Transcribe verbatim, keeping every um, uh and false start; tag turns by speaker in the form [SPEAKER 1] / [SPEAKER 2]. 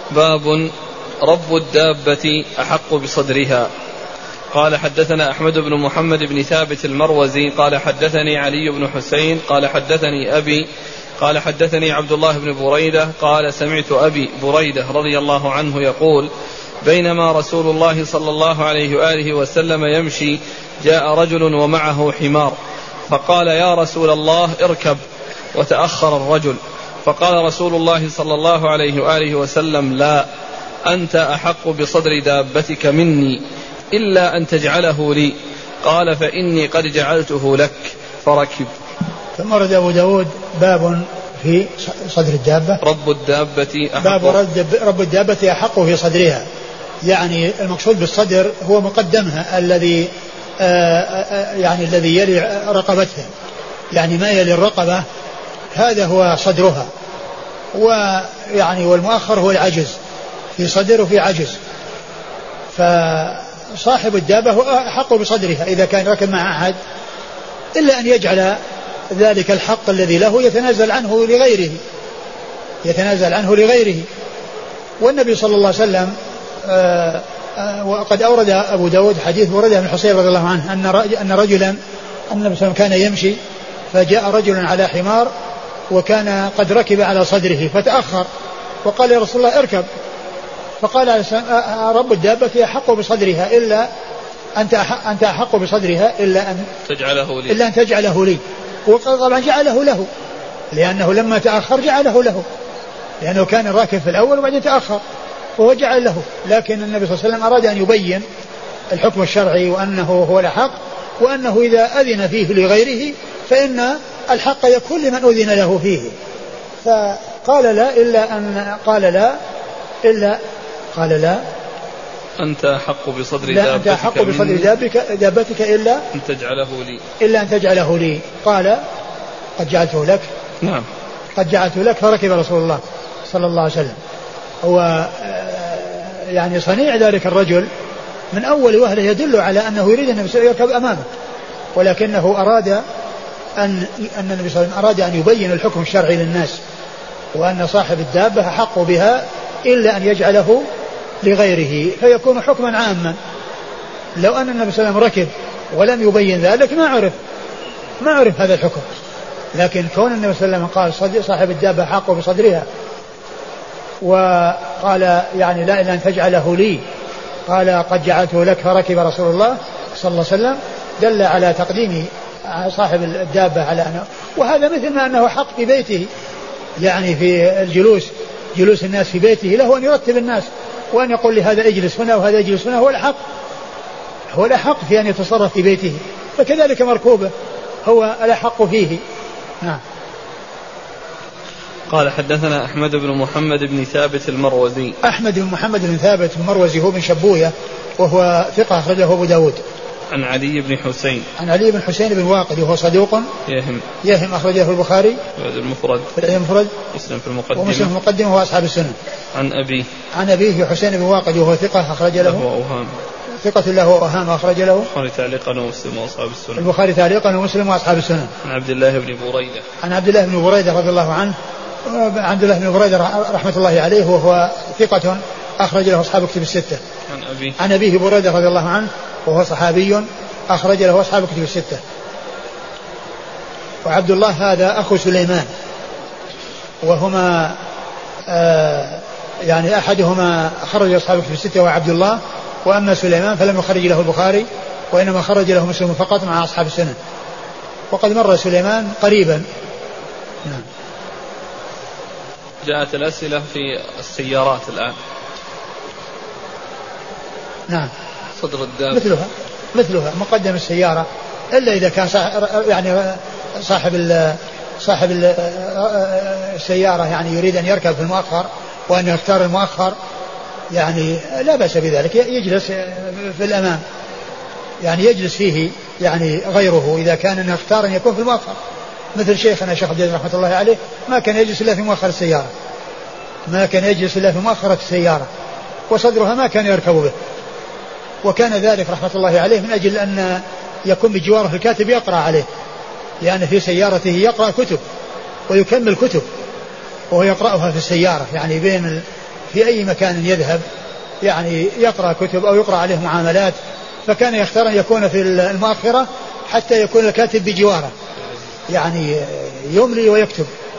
[SPEAKER 1] باب رب الدابة أحق بصدرها. قال حدثنا أحمد بن محمد بن ثابت المروزي قال حدثني علي بن حسين قال حدثني أبي قال حدثني عبد الله بن بريدة قال سمعت أبي بريدة رضي الله عنه يقول بينما رسول الله صلى الله عليه وآله وسلم يمشي جاء رجل ومعه حمار فقال يا رسول الله اركب، وتأخر الرجل فقال رسول الله صلى الله عليه وآله وسلم لا، أنت أحق بصدر دابتك مني إلا أن تجعله لي. قال فإني قد جعلته لك، فركب.
[SPEAKER 2] ثم رد أبو داود باب في صدر الدابة
[SPEAKER 1] رب الدابة أحق
[SPEAKER 2] باب رد رب الدابة أحق في صدرها، يعني المقصود بالصدر هو مقدمها الذي آآ آآ يعني الذي يلي رقبتها، يعني ما يلي الرقبة هذا هو صدرها، ويعني والمؤخر هو العجز، في صدر وفي عجز. فصاحب الدابة هو أحق بصدرها إذا كان ركب مع أحد، إلا أن يجعل ذلك الحق الذي له يتنازل عنه لغيره يتنازل عنه لغيره. والنبي صلى الله عليه وسلم آآ آآ وقد أورد أبو داود حديث ورده من حسين رضي الله عنه أن رجلا أن النبي صلى الله عليه وسلم كان يمشي فجاء رجل على حمار وكان قد ركب على صدره فتأخر وقال يا رسول الله اركب، فقال رب الدابة أحق بصدرها إلا أنت أنت أحق بصدرها إلا أن
[SPEAKER 1] تجعله لي
[SPEAKER 2] إلا أن تجعله لي. وطبعا جعله له، لأنه لما تأخر جعله له، لأنه كان راكب في الأول وبعدين تأخر وهو جعل له. لكن النبي صلى الله عليه وسلم أراد أن يبين الحكم الشرعي وأنه هو الحق، وأنه إذا أذن فيه لغيره فإن الحق يكون لمن أذن له فيه. فقال لا إلا أن قال لا إلا قال لا
[SPEAKER 1] أنت أحق بصدر
[SPEAKER 2] لا أنت أحق بصدر دابتك, دابتك إلا
[SPEAKER 1] أن تجعله لي
[SPEAKER 2] إلا أن تجعله لي. قال قد جعلته لك.
[SPEAKER 1] نعم
[SPEAKER 2] قد جعلته لك. فركب رسول الله صلى الله عليه وسلم. هو يعني صنيع ذلك الرجل من أول وهله يدل على أنه يريد أن النبي صلى الله عليه وسلم يركب أمامه، ولكنه أراد أن أن النبي صلى الله عليه وسلم أراد أن يبين الحكم الشرعي للناس، وأن صاحب الدابة أحق بها إلا أن يجعله لغيره فيكون حكما عاما. لو أن النبي صلى الله عليه وسلم ركب ولم يبين ذلك ما عرف ما عرف هذا الحكم، لكن كون النبي صلى الله عليه وسلم قال صاحب الدابة أحق بصدرها وقال يعني لا إلا أن تجعله لي، قال قد جعلته لك فركب رسول الله صلى الله عليه وسلم، دل على تقديم صاحب الدابة على أنه، وهذا مثل ما أنه حق في بيته، يعني في الجلوس جلوس الناس في بيته له أن يرتب الناس وأن يقول لهذا اجلس هنا وهذا اجلس هنا، هو الحق هو الأحق في أن يتصرف في بيته، فكذلك مركوبه هو الأحق فيه. نعم.
[SPEAKER 1] قال حدثنا أحمد بن محمد بن ثابت المروزي.
[SPEAKER 2] أحمد بن محمد بن ثابت المروزي هو من شبوية وهو ثقة أخرجه أبو داود.
[SPEAKER 1] عن علي بن حسين
[SPEAKER 2] عن علي بن حسين بن واقد وهو صدوق
[SPEAKER 1] يهم
[SPEAKER 2] يهم أخرجه البخاري
[SPEAKER 1] المفرد
[SPEAKER 2] في المفرد
[SPEAKER 1] مسلم في المقدمة
[SPEAKER 2] ومسلم في المقدمة وأصحاب السنن.
[SPEAKER 1] عن أبيه
[SPEAKER 2] عن أبيه حسين بن واقد وهو ثقة أخرج له
[SPEAKER 1] أوهام
[SPEAKER 2] ثقة له أوهام أخرج له
[SPEAKER 1] البخاري تعليقا ومسلم وأصحاب السنن
[SPEAKER 2] البخاري تعليقا ومسلم وأصحاب السنن.
[SPEAKER 1] عن عبد الله بن بريدة
[SPEAKER 2] عن عبد الله بن بريدة رضي الله عنه عبد الله بن بريدة رحمة الله عليه وهو ثقة أخرج له أصحاب كتب الستة.
[SPEAKER 1] عن أبيه
[SPEAKER 2] عن أبيه بريدة رضي الله عنه وهو صحابي أخرج له أصحاب كتب الستة. وعبد الله هذا أخو سليمان، وهما آه يعني أحدهما خرج أصحاب كتب الستة وعبد الله، وأما سليمان فلم يخرج له البخاري وإنما خرج له مسلم فقط مع أصحاب السنن، وقد مر سليمان قريبا. نعم.
[SPEAKER 1] جاءت الأسئلة في السيارات الآن.
[SPEAKER 2] نعم.
[SPEAKER 1] صدر الدابة
[SPEAKER 2] مثلها مثلها مقدم السيارة، إلا إذا كان صاحب يعني صاحب ال صاحب ال السيارة يعني يريد أن يركب في المؤخر وأن يختار المؤخر، يعني لا بأس بذلك، يجلس في الأمام، يعني يجلس فيه يعني غيره إذا كان أنه اختار أن يكون في المؤخر، مثل شيخنا الشيخ عبد رحمة الله عليه ما كان يجلس إلا في مؤخر السيارة ما كان يجلس إلا في مؤخرة السيارة، وصدرها ما كان يركب به، وكان ذلك رحمة الله عليه من أجل أن يكون بجواره الكاتب يقرأ عليه، لأن في سيارته يقرأ كتب ويكمل كتب وهو يقرأها في السيارة، يعني بين في أي مكان يذهب يعني يقرأ كتب أو يقرأ عليه معاملات، فكان يختار أن يكون في المؤخرة حتى يكون الكاتب بجواره، يعني يملي ويكتب.